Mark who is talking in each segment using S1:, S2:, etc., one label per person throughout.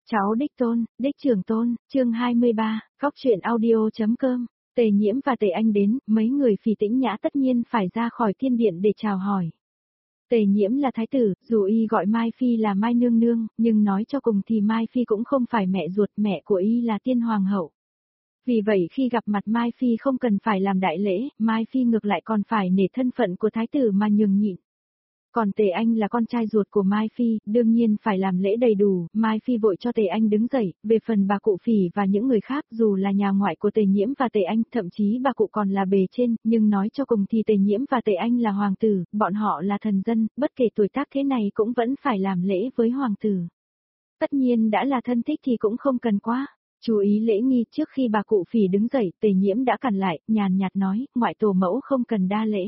S1: Cháu đích tôn, đích trưởng tôn, chương 23, góc truyện audio.com. Tề Nhiễm và Tề Anh đến, mấy người Phỉ Tĩnh Nhã tất nhiên phải ra khỏi thiên điện để chào hỏi. Tề Nhiễm là thái tử, dù y gọi Mai Phi là Mai Nương Nương, nhưng nói cho cùng thì Mai Phi cũng không phải mẹ ruột, mẹ của y là Tiên Hoàng hậu. Vì vậy khi gặp mặt Mai Phi không cần phải làm đại lễ, Mai Phi ngược lại còn phải nể thân phận của thái tử mà nhường nhịn. Còn Tề Anh là con trai ruột của Mai Phi, đương nhiên phải làm lễ đầy đủ, Mai Phi vội cho Tề Anh đứng dậy, về phần bà cụ Phỉ và những người khác dù là nhà ngoại của Tề Nhiễm và Tề Anh, thậm chí bà cụ còn là bề trên, nhưng nói cho cùng thì Tề Nhiễm và Tề Anh là hoàng tử, bọn họ là thần dân, bất kể tuổi tác thế này cũng vẫn phải làm lễ với hoàng tử. Tất nhiên đã là thân thích thì cũng không cần quá. Chú ý lễ nghi, trước khi bà cụ Phỉ đứng dậy, Tề Nhiễm đã cản lại, nhàn nhạt nói, ngoại tổ mẫu không cần đa lễ.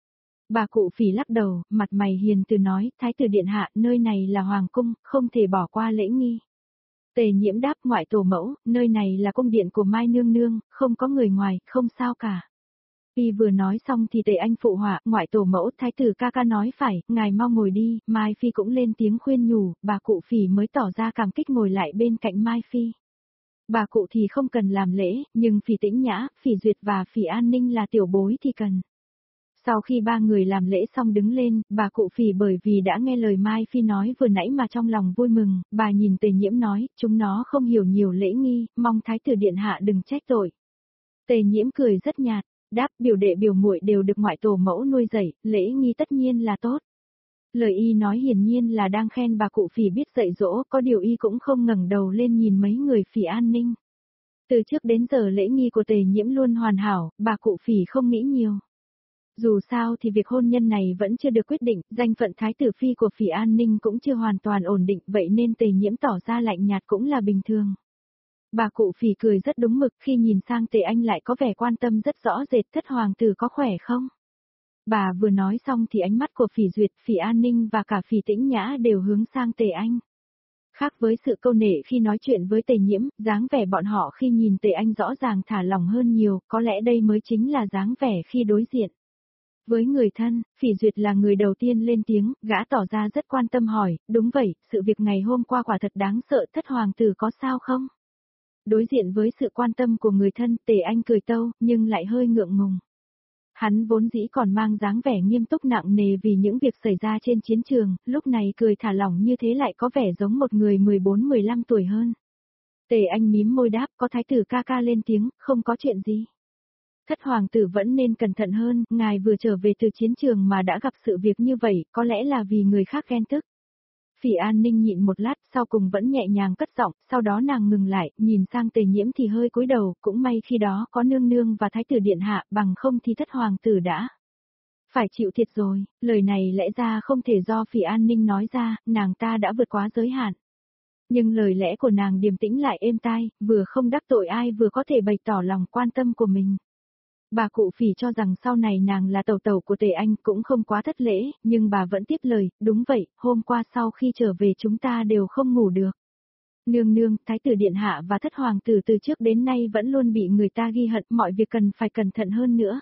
S1: Bà cụ Phỉ lắc đầu, mặt mày hiền từ nói, thái tử điện hạ, nơi này là hoàng cung, không thể bỏ qua lễ nghi. Tề Nhiễm đáp, ngoại tổ mẫu, nơi này là cung điện của Mai Nương Nương, không có người ngoài, không sao cả. Y vừa nói xong thì Tề Anh phụ họa, ngoại tổ mẫu, thái tử ca ca nói phải, ngài mau ngồi đi, Mai Phi cũng lên tiếng khuyên nhủ, bà cụ Phỉ mới tỏ ra cảm kích ngồi lại bên cạnh Mai Phi. Bà cụ thì không cần làm lễ, nhưng Phỉ Tĩnh Nhã, Phỉ Duyệt và Phỉ An Ninh là tiểu bối thì cần. Sau khi ba người làm lễ xong đứng lên, bà cụ Phỉ bởi vì đã nghe lời Mai Phi nói vừa nãy mà trong lòng vui mừng, bà nhìn Tề Nhiễm nói, chúng nó không hiểu nhiều lễ nghi, mong thái tử điện hạ đừng trách tội. Tề Nhiễm cười rất nhạt, đáp biểu đệ biểu muội đều được ngoại tổ mẫu nuôi dạy, lễ nghi tất nhiên là tốt. Lời y nói hiển nhiên là đang khen bà cụ Phỉ biết dạy dỗ, có điều y cũng không ngẩng đầu lên nhìn mấy người Phỉ An Ninh. Từ trước đến giờ lễ nghi của Tề Nhiễm luôn hoàn hảo, bà cụ Phỉ không nghĩ nhiều. Dù sao thì việc hôn nhân này vẫn chưa được quyết định, danh phận thái tử phi của Phỉ An Ninh cũng chưa hoàn toàn ổn định, vậy nên Tề Nhiễm tỏ ra lạnh nhạt cũng là bình thường. Bà cụ Phỉ cười rất đúng mực, khi nhìn sang Tề Anh lại có vẻ quan tâm rất rõ rệt, thất hoàng tử có khỏe không? Bà vừa nói xong thì ánh mắt của Phỉ Duyệt, Phỉ An Ninh và cả Phỉ Tĩnh Nhã đều hướng sang Tề Anh. Khác với sự câu nệ khi nói chuyện với Tề Nhiễm, dáng vẻ bọn họ khi nhìn Tề Anh rõ ràng thả lỏng hơn nhiều, có lẽ đây mới chính là dáng vẻ khi đối diện. Với người thân, Phỉ Duyệt là người đầu tiên lên tiếng, gã tỏ ra rất quan tâm hỏi, đúng vậy, sự việc ngày hôm qua quả thật đáng sợ, thất hoàng tử có sao không? Đối diện với sự quan tâm của người thân, Tề Anh cười tâu, nhưng lại hơi ngượng ngùng. Hắn vốn dĩ còn mang dáng vẻ nghiêm túc nặng nề vì những việc xảy ra trên chiến trường, lúc này cười thả lỏng như thế lại có vẻ giống một người 14-15 tuổi hơn. Tề Anh mím môi đáp, có thái tử ca ca lên tiếng, không có chuyện gì. Thất hoàng tử vẫn nên cẩn thận hơn, ngài vừa trở về từ chiến trường mà đã gặp sự việc như vậy, có lẽ là vì người khác ghen tức. Phỉ An Ninh nhịn một lát, sau cùng vẫn nhẹ nhàng cất giọng, sau đó nàng ngừng lại, nhìn sang Tề Nhiễm thì hơi cúi đầu, cũng may khi đó có nương nương và thái tử điện hạ, bằng không thì thất hoàng tử đã phải chịu thiệt rồi, lời này lẽ ra không thể do Phỉ An Ninh nói ra, nàng ta đã vượt quá giới hạn. Nhưng lời lẽ của nàng điềm tĩnh lại êm tai, vừa không đắc tội ai vừa có thể bày tỏ lòng quan tâm của mình. Bà cụ Phỉ cho rằng sau này nàng là tẩu tẩu của Tề Anh cũng không quá thất lễ, nhưng bà vẫn tiếp lời, đúng vậy, hôm qua sau khi trở về chúng ta đều không ngủ được. Nương nương, thái tử điện hạ và thất hoàng tử từ trước đến nay vẫn luôn bị người ta ghi hận, mọi việc cần phải cẩn thận hơn nữa.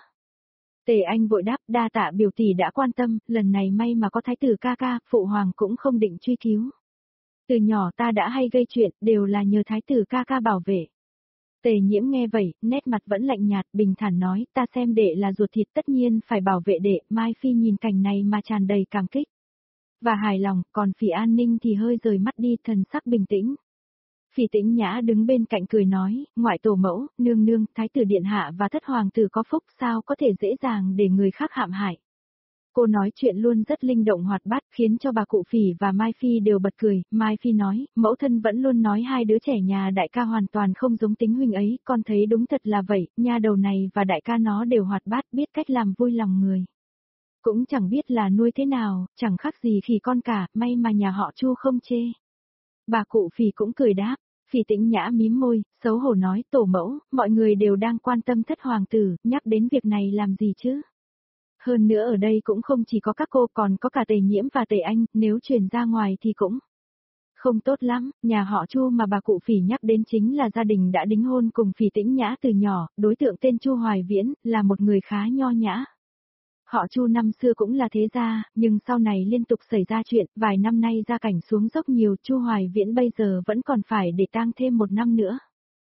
S1: Tề Anh vội đáp, đa tạ biểu tỷ đã quan tâm, lần này may mà có thái tử ca ca, phụ hoàng cũng không định truy cứu. Từ nhỏ ta đã hay gây chuyện, đều là nhờ thái tử ca ca bảo vệ. Tề Nhiễm nghe vậy, nét mặt vẫn lạnh nhạt, bình thản nói, ta xem đệ là ruột thịt tất nhiên phải bảo vệ đệ, Mai Phi nhìn cảnh này mà tràn đầy cảm kích. Và hài lòng, còn Phỉ An Ninh thì hơi rời mắt đi, thần sắc bình tĩnh. Phỉ Tĩnh Nhã đứng bên cạnh cười nói, ngoại tổ mẫu, nương nương, thái tử điện hạ và thất hoàng tử có phúc sao có thể dễ dàng để người khác hãm hại. Cô nói chuyện luôn rất linh động hoạt bát khiến cho bà cụ Phỉ và Mai Phi đều bật cười, Mai Phi nói, mẫu thân vẫn luôn nói hai đứa trẻ nhà đại ca hoàn toàn không giống tính huynh ấy, con thấy đúng thật là vậy, nha đầu này và đại ca nó đều hoạt bát biết cách làm vui lòng người. Cũng chẳng biết là nuôi thế nào, chẳng khác gì khỉ con cả, may mà nhà họ Chu không chê. Bà cụ Phỉ cũng cười đáp, Phỉ Tĩnh Nhã mím môi, xấu hổ nói, tổ mẫu, mọi người đều đang quan tâm thất hoàng tử, nhắc đến việc này làm gì chứ? Hơn nữa ở đây cũng không chỉ có các cô còn có cả Tề Nhiễm và Tề Anh, nếu truyền ra ngoài thì cũng không tốt lắm, nhà họ Chu mà bà cụ Phỉ nhắc đến chính là gia đình đã đính hôn cùng Phỉ Tĩnh Nhã từ nhỏ, đối tượng tên Chu Hoài Viễn, là một người khá nho nhã. Họ Chu năm xưa cũng là thế gia, nhưng sau này liên tục xảy ra chuyện, vài năm nay gia cảnh xuống dốc nhiều, Chu Hoài Viễn bây giờ vẫn còn phải để tang thêm 1 năm nữa.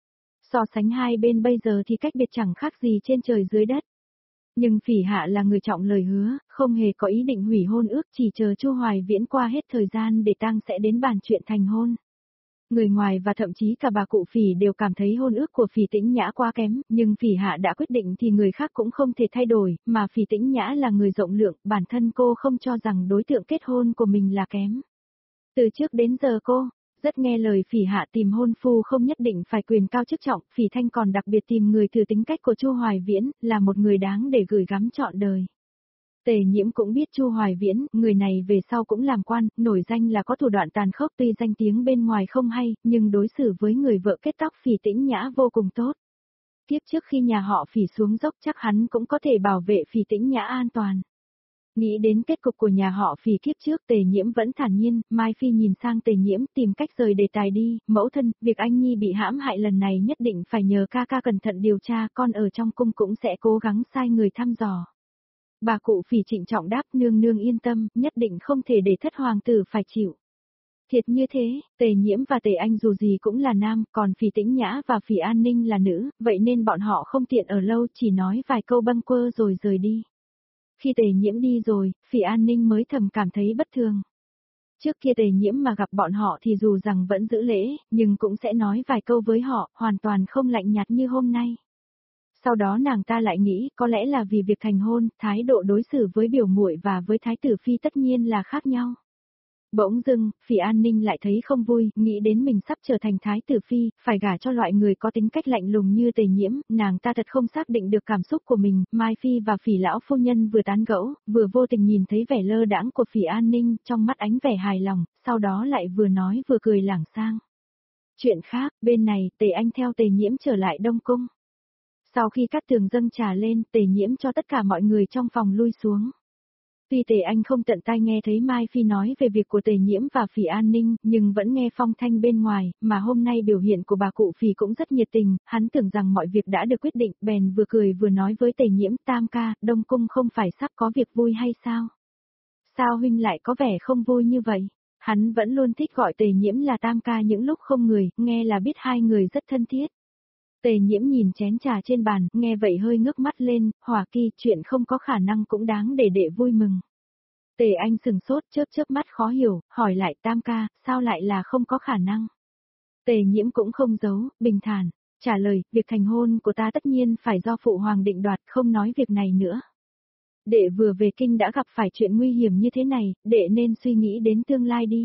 S1: So sánh hai bên bây giờ thì cách biệt chẳng khác gì trên trời dưới đất. Nhưng Phỉ Hạ là người trọng lời hứa, không hề có ý định hủy hôn ước, chỉ chờ Chu Hoài Viễn qua hết thời gian để tang sẽ đến bàn chuyện thành hôn. Người ngoài và thậm chí cả bà cụ Phỉ đều cảm thấy hôn ước của Phỉ Tĩnh Nhã quá kém, nhưng Phỉ Hạ đã quyết định thì người khác cũng không thể thay đổi, mà Phỉ Tĩnh Nhã là người rộng lượng, bản thân cô không cho rằng đối tượng kết hôn của mình là kém. Từ trước đến giờ cô rất nghe lời Phỉ Hạ tìm hôn phu không nhất định phải quyền cao chức trọng, Phỉ Thanh còn đặc biệt tìm người thử tính cách của Chu Hoài Viễn, là một người đáng để gửi gắm trọn đời. Tề Nhiễm cũng biết Chu Hoài Viễn, người này về sau cũng làm quan, nổi danh là có thủ đoạn tàn khốc, tuy danh tiếng bên ngoài không hay, nhưng đối xử với người vợ kết tóc Phỉ Tĩnh Nhã vô cùng tốt. Tiếp trước khi nhà họ Phỉ xuống dốc chắc hắn cũng có thể bảo vệ Phỉ Tĩnh Nhã an toàn. Nghĩ đến kết cục của nhà họ Phỉ kiếp trước, Tề Nhiễm vẫn thản nhiên. Mai Phi nhìn sang Tề Nhiễm tìm cách rời đề tài đi, mẫu thân, việc anh Nhi bị hãm hại lần này nhất định phải nhờ ca ca cẩn thận điều tra, con ở trong cung cũng sẽ cố gắng sai người thăm dò. Bà cụ Phỉ trịnh trọng đáp, nương nương yên tâm, nhất định không thể để thất hoàng tử phải chịu. Thiệt như thế, Tề Nhiễm và Tề Anh dù gì cũng là nam, còn Phỉ Tĩnh Nhã và Phỉ An Ninh là nữ, vậy nên bọn họ không tiện ở lâu, chỉ nói vài câu bâng quơ rồi rời đi. Khi Tề Nhiễm đi rồi, Phỉ An Ninh mới thầm cảm thấy bất thường. Trước kia Tề Nhiễm mà gặp bọn họ thì dù rằng vẫn giữ lễ, nhưng cũng sẽ nói vài câu với họ, hoàn toàn không lạnh nhạt như hôm nay. Sau đó nàng ta lại nghĩ, có lẽ là vì việc thành hôn, thái độ đối xử với biểu muội và với thái tử phi tất nhiên là khác nhau. Bỗng dưng, Phỉ An Ninh lại thấy không vui, nghĩ đến mình sắp trở thành thái tử phi, phải gả cho loại người có tính cách lạnh lùng như Tề Nhiễm, nàng ta thật không xác định được cảm xúc của mình. Mai Phi và Phỉ lão phu nhân vừa tán gẫu, vừa vô tình nhìn thấy vẻ lơ đãng của Phỉ An Ninh, trong mắt ánh vẻ hài lòng, sau đó lại vừa nói vừa cười lảng sang. Chuyện khác, bên này, Tề Anh theo Tề Nhiễm trở lại Đông Cung. Sau khi cát tường dâng trà lên, Tề Nhiễm cho tất cả mọi người trong phòng lui xuống. Tuy Tề Anh không tận tai nghe thấy Mai Phi nói về việc của Tề Nhiễm và Phỉ An Ninh, nhưng vẫn nghe phong thanh bên ngoài, mà hôm nay biểu hiện của bà cụ Phỉ cũng rất nhiệt tình, hắn tưởng rằng mọi việc đã được quyết định, bèn vừa cười vừa nói với Tề Nhiễm, Tam ca, Đông Cung không phải sắp có việc vui hay sao? Sao huynh lại có vẻ không vui như vậy? Hắn vẫn luôn thích gọi Tề Nhiễm là Tam ca những lúc không người, nghe là biết hai người rất thân thiết. Tề Nhiễm nhìn chén trà trên bàn, nghe vậy hơi ngước mắt lên, Hỏa Kỳ, chuyện không có khả năng cũng đáng để đệ vui mừng. Tề Anh sừng sốt, chớp chớp mắt khó hiểu, hỏi lại, Tam ca, sao lại là không có khả năng? Tề Nhiễm cũng không giấu, bình thản, trả lời, việc thành hôn của ta tất nhiên phải do phụ hoàng định đoạt, không nói việc này nữa. Đệ vừa về kinh đã gặp phải chuyện nguy hiểm như thế này, đệ nên suy nghĩ đến tương lai đi.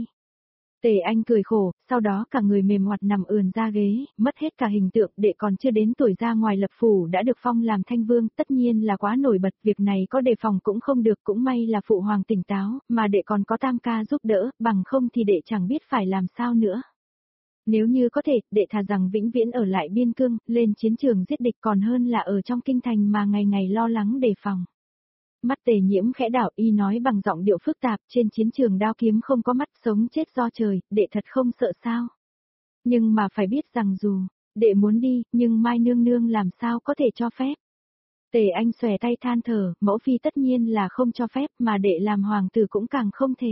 S1: Tề Anh cười khổ, sau đó cả người mềm oặt nằm ườn ra ghế, mất hết cả hình tượng, đệ còn chưa đến tuổi ra ngoài lập phủ đã được phong làm thanh vương, tất nhiên là quá nổi bật, việc này có đề phòng cũng không được, cũng may là phụ hoàng tỉnh táo, mà đệ còn có Tam ca giúp đỡ, bằng không thì đệ chẳng biết phải làm sao nữa. Nếu như có thể, đệ thà rằng vĩnh viễn ở lại biên cương, lên chiến trường giết địch còn hơn là ở trong kinh thành mà ngày ngày lo lắng đề phòng. Mắt Tề Nhiễm khẽ đảo, y nói bằng giọng điệu phức tạp, trên chiến trường đao kiếm không có mắt, sống chết do trời, đệ thật không sợ sao. Nhưng mà phải biết rằng dù, đệ muốn đi, nhưng Mai nương nương làm sao có thể cho phép. Tề Anh xòe tay than thở, mẫu phi tất nhiên là không cho phép, mà đệ làm hoàng tử cũng càng không thể.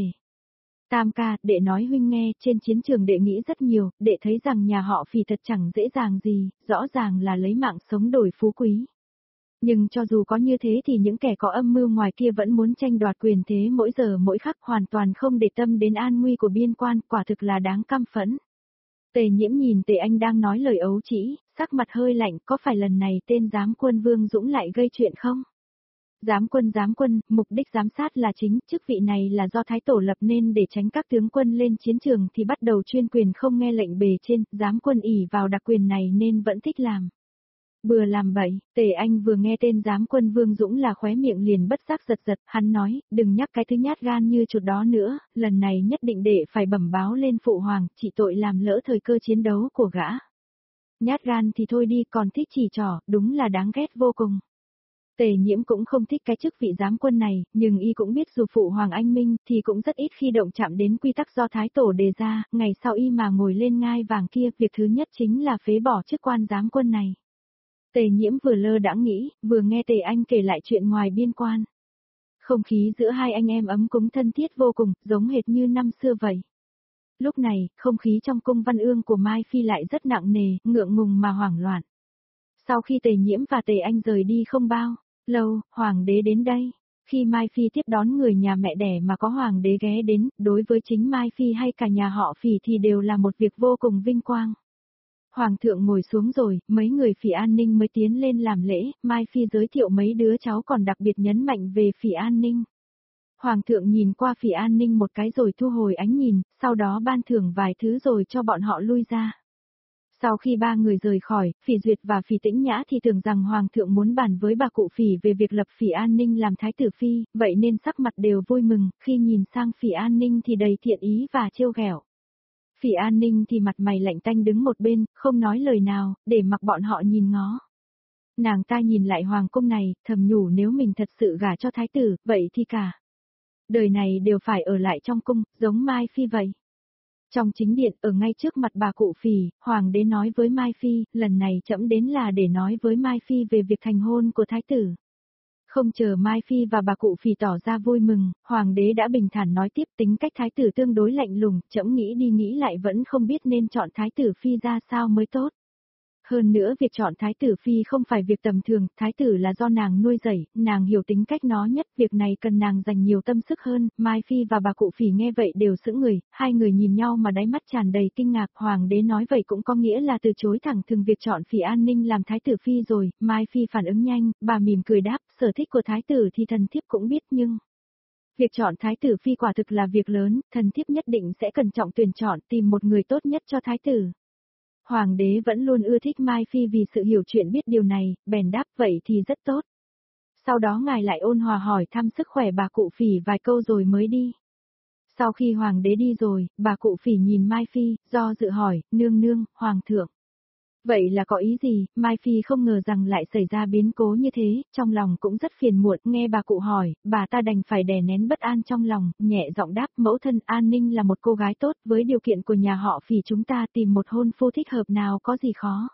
S1: Tam ca, đệ nói huynh nghe, trên chiến trường đệ nghĩ rất nhiều, đệ thấy rằng nhà họ Phỉ thật chẳng dễ dàng gì, rõ ràng là lấy mạng sống đổi phú quý. Nhưng cho dù có như thế thì những kẻ có âm mưu ngoài kia vẫn muốn tranh đoạt quyền thế mỗi giờ mỗi khắc, hoàn toàn không để tâm đến an nguy của biên quan, quả thực là đáng căm phẫn. Tề Nhiễm nhìn Tề Anh đang nói lời ấu trĩ, sắc mặt hơi lạnh, có phải lần này tên giám quân Vương Dũng lại gây chuyện không? Giám quân, mục đích giám sát là chính, chức vị này là do Thái Tổ lập nên để tránh các tướng quân lên chiến trường thì bắt đầu chuyên quyền không nghe lệnh bề trên, giám quân ỷ vào đặc quyền này nên vẫn thích làm. Bừa làm bậy, Tề Anh vừa nghe tên giám quân Vương Dũng là khóe miệng liền bất giác giật giật, hắn nói, đừng nhắc cái thứ nhát gan như chuột đó nữa, lần này nhất định đệ phải bẩm báo lên phụ hoàng, chỉ tội làm lỡ thời cơ chiến đấu của gã. Nhát gan thì thôi đi, còn thích chỉ trỏ, đúng là đáng ghét vô cùng. Tề Nhiễm cũng không thích cái chức vị giám quân này, nhưng y cũng biết dù phụ hoàng anh minh thì cũng rất ít khi động chạm đến quy tắc do Thái Tổ đề ra, ngày sau y mà ngồi lên ngai vàng kia, việc thứ nhất chính là phế bỏ chức quan giám quân này. Tề Nhiễm vừa lơ đãng nghĩ, vừa nghe Tề Anh kể lại chuyện ngoài biên quan. Không khí giữa hai anh em ấm cúng thân thiết vô cùng, giống hệt như năm xưa vậy. Lúc này, không khí trong cung Văn Ương của Mai Phi lại rất nặng nề, ngượng ngùng mà hoảng loạn. Sau khi Tề Nhiễm và Tề Anh rời đi không bao lâu, Hoàng đế đến đây. Khi Mai Phi tiếp đón người nhà mẹ đẻ mà có Hoàng đế ghé đến, đối với chính Mai Phi hay cả nhà họ Phỉ thì đều là một việc vô cùng vinh quang. Hoàng thượng ngồi xuống rồi, mấy người Phỉ An Ninh mới tiến lên làm lễ, Mai Phi giới thiệu mấy đứa cháu còn đặc biệt nhấn mạnh về Phỉ An Ninh. Hoàng thượng nhìn qua Phỉ An Ninh một cái rồi thu hồi ánh nhìn, sau đó ban thưởng vài thứ rồi cho bọn họ lui ra. Sau khi ba người rời khỏi, Phỉ Duyệt và Phỉ Tĩnh Nhã thì tưởng rằng Hoàng thượng muốn bàn với bà cụ Phỉ về việc lập Phỉ An Ninh làm thái tử phi, vậy nên sắc mặt đều vui mừng, khi nhìn sang Phỉ An Ninh thì đầy thiện ý và trêu ghẹo. Phỉ An Ninh thì mặt mày lạnh tanh đứng một bên, không nói lời nào, để mặc bọn họ nhìn ngó. Nàng ta nhìn lại hoàng cung này, thầm nhủ nếu mình thật sự gả cho thái tử, vậy thì cả đời này đều phải ở lại trong cung, giống Mai Phi vậy. Trong chính điện, ở ngay trước mặt bà cụ Phỉ, hoàng đế nói với Mai Phi, lần này trẫm đến là để nói với Mai Phi về việc thành hôn của thái tử. Không chờ Mai Phi và bà cụ Phỉ tỏ ra vui mừng, hoàng đế đã bình thản nói tiếp tính cách thái tử tương đối lạnh lùng, trẫm nghĩ đi nghĩ lại vẫn không biết nên chọn thái tử phi ra sao mới tốt. Hơn nữa việc chọn thái tử phi không phải việc tầm thường, thái tử là do nàng nuôi dạy, nàng hiểu tính cách nó nhất, việc này cần nàng dành nhiều tâm sức hơn. Mai Phi và bà cụ Phỉ nghe vậy đều sững người, hai người nhìn nhau mà đáy mắt tràn đầy kinh ngạc, hoàng đế nói vậy cũng có nghĩa là từ chối thẳng thừng việc chọn Phỉ An Ninh làm thái tử phi rồi. Mai Phi phản ứng nhanh, bà mỉm cười đáp, sở thích của thái tử thì thần thiếp cũng biết nhưng việc chọn thái tử phi quả thực là việc lớn, thần thiếp nhất định sẽ cẩn trọng tuyển chọn tìm một người tốt nhất cho thái tử. Hoàng đế vẫn luôn ưa thích Mai Phi vì sự hiểu chuyện biết điều này, bèn đáp vậy thì rất tốt. Sau đó ngài lại ôn hòa hỏi thăm sức khỏe bà cụ Phỉ vài câu rồi mới đi. Sau khi hoàng đế đi rồi, bà cụ Phỉ nhìn Mai Phi, do dự hỏi, nương nương, hoàng thượng. Vậy là có ý gì? Mai Phi không ngờ rằng lại xảy ra biến cố như thế, trong lòng cũng rất phiền muộn, nghe bà cụ hỏi, bà ta đành phải đè nén bất an trong lòng, nhẹ giọng đáp, mẫu thân An Ninh là một cô gái tốt, với điều kiện của nhà họ Phỉ chúng ta tìm một hôn phu thích hợp nào có gì khó.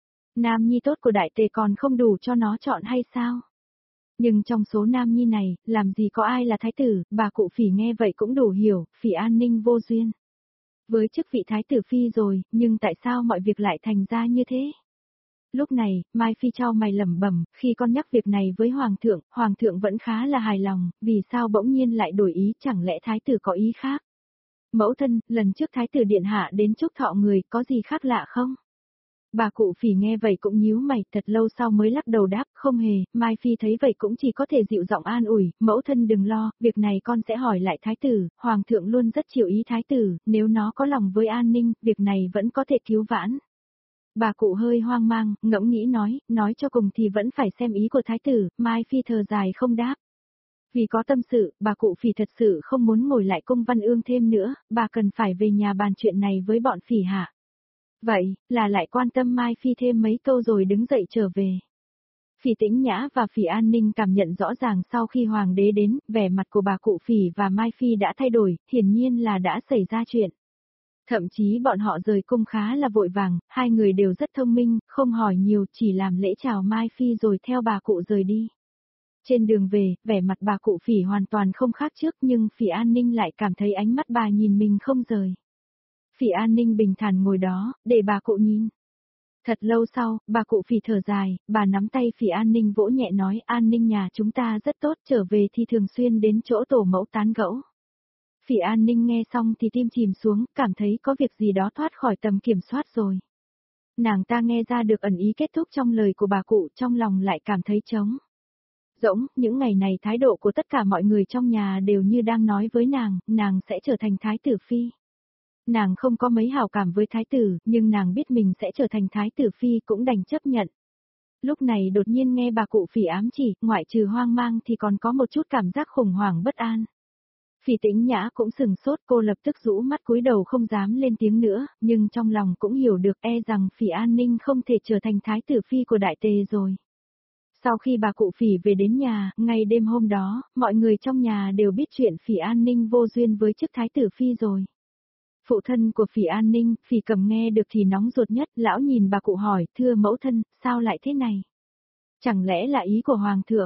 S1: Nam nhi tốt của đại tề còn không đủ cho nó chọn hay sao? Nhưng trong số nam nhi này, làm gì có ai là thái tử, bà cụ Phỉ nghe vậy cũng đủ hiểu, Phỉ An Ninh vô duyên với chức vị thái tử phi rồi, nhưng tại sao mọi việc lại thành ra như thế? Lúc này, Mai Phi chau mày lẩm bẩm, khi con nhắc việc này với hoàng thượng vẫn khá là hài lòng, vì sao bỗng nhiên lại đổi ý, chẳng lẽ thái tử có ý khác? Mẫu thân, lần trước thái tử điện hạ đến chúc thọ người, có gì khác lạ không? Bà cụ Phỉ nghe vậy cũng nhíu mày, thật lâu sau mới lắc đầu đáp, không hề. Mai Phi thấy vậy cũng chỉ có thể dịu giọng an ủi, mẫu thân đừng lo, việc này con sẽ hỏi lại thái tử, hoàng thượng luôn rất chiều ý thái tử, nếu nó có lòng với An Ninh, việc này vẫn có thể cứu vãn. Bà cụ hơi hoang mang, ngẫm nghĩ nói cho cùng thì vẫn phải xem ý của thái tử. Mai Phi thở dài không đáp. Vì có tâm sự, bà cụ Phỉ thật sự không muốn ngồi lại cung Văn Ương thêm nữa, bà cần phải về nhà bàn chuyện này với bọn Phỉ hạ. Vậy, là lại quan tâm Mai Phi thêm mấy câu rồi đứng dậy trở về. Phỉ Tĩnh Nhã và Phỉ An Ninh cảm nhận rõ ràng sau khi hoàng đế đến, vẻ mặt của bà cụ Phỉ và Mai Phi đã thay đổi, hiển nhiên là đã xảy ra chuyện. Thậm chí bọn họ rời cung khá là vội vàng, hai người đều rất thông minh, không hỏi nhiều, chỉ làm lễ chào Mai Phi rồi theo bà cụ rời đi. Trên đường về, vẻ mặt bà cụ Phỉ hoàn toàn không khác trước nhưng Phỉ An Ninh lại cảm thấy ánh mắt bà nhìn mình không rời. Phỉ An Ninh bình thản ngồi đó, để bà cụ nhìn. Thật lâu sau, bà cụ Phỉ thở dài, bà nắm tay Phỉ An Ninh vỗ nhẹ nói An Ninh nhà chúng ta rất tốt, trở về thì thường xuyên đến chỗ tổ mẫu tán gẫu. Phỉ An Ninh nghe xong thì tim chìm xuống, cảm thấy có việc gì đó thoát khỏi tầm kiểm soát rồi. Nàng ta nghe ra được ẩn ý kết thúc trong lời của bà cụ, trong lòng lại cảm thấy trống rỗng. Những ngày này thái độ của tất cả mọi người trong nhà đều như đang nói với nàng sẽ trở thành thái tử phi. Nàng không có mấy hảo cảm với thái tử, nhưng nàng biết mình sẽ trở thành thái tử phi cũng đành chấp nhận. Lúc này đột nhiên nghe bà cụ Phỉ ám chỉ, ngoại trừ hoang mang thì còn có một chút cảm giác khủng hoảng bất an. Phỉ Tĩnh Nhã cũng sừng sốt, cô lập tức rũ mắt cúi đầu không dám lên tiếng nữa, nhưng trong lòng cũng hiểu được rằng Phỉ An Ninh không thể trở thành thái tử phi của đại tề rồi. Sau khi bà cụ Phỉ về đến nhà, ngay đêm hôm đó, mọi người trong nhà đều biết chuyện Phỉ An Ninh vô duyên với chức thái tử phi rồi. Phụ thân của Phỉ An Ninh, Phỉ Cầm nghe được thì nóng ruột nhất, lão nhìn bà cụ hỏi, thưa mẫu thân, sao lại thế này? Chẳng lẽ là ý của hoàng thượng?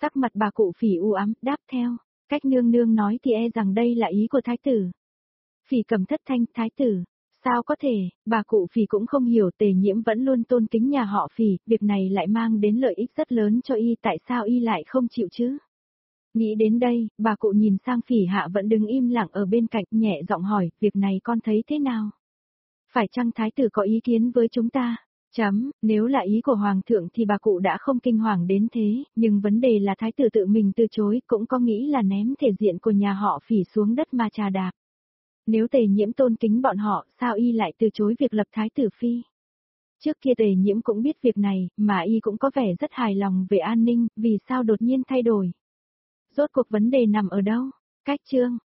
S1: Sắc mặt bà cụ Phỉ u ám, đáp theo, cách nương nương nói thì e rằng đây là ý của thái tử. Phỉ Cầm thất thanh, thái tử, sao có thể, bà cụ Phỉ cũng không hiểu Tề Nhiễm vẫn luôn tôn kính nhà họ Phỉ, việc này lại mang đến lợi ích rất lớn cho y, tại sao y lại không chịu chứ? Nghĩ đến đây, bà cụ nhìn sang Phỉ Hạ vẫn đứng im lặng ở bên cạnh, nhẹ giọng hỏi, việc này con thấy thế nào? Phải chăng thái tử có ý kiến với chúng ta? Nếu là ý của hoàng thượng thì bà cụ đã không kinh hoàng đến thế, nhưng vấn đề là thái tử tự mình từ chối, cũng có nghĩ là ném thể diện của nhà họ Phỉ xuống đất mà trà đạp. Nếu Tề Nhiễm tôn kính bọn họ, sao y lại từ chối việc lập thái tử phi? Trước kia Tề Nhiễm cũng biết việc này, mà y cũng có vẻ rất hài lòng về an ninh, vì sao đột nhiên thay đổi? Rốt cuộc vấn đề nằm ở đâu? Cách chương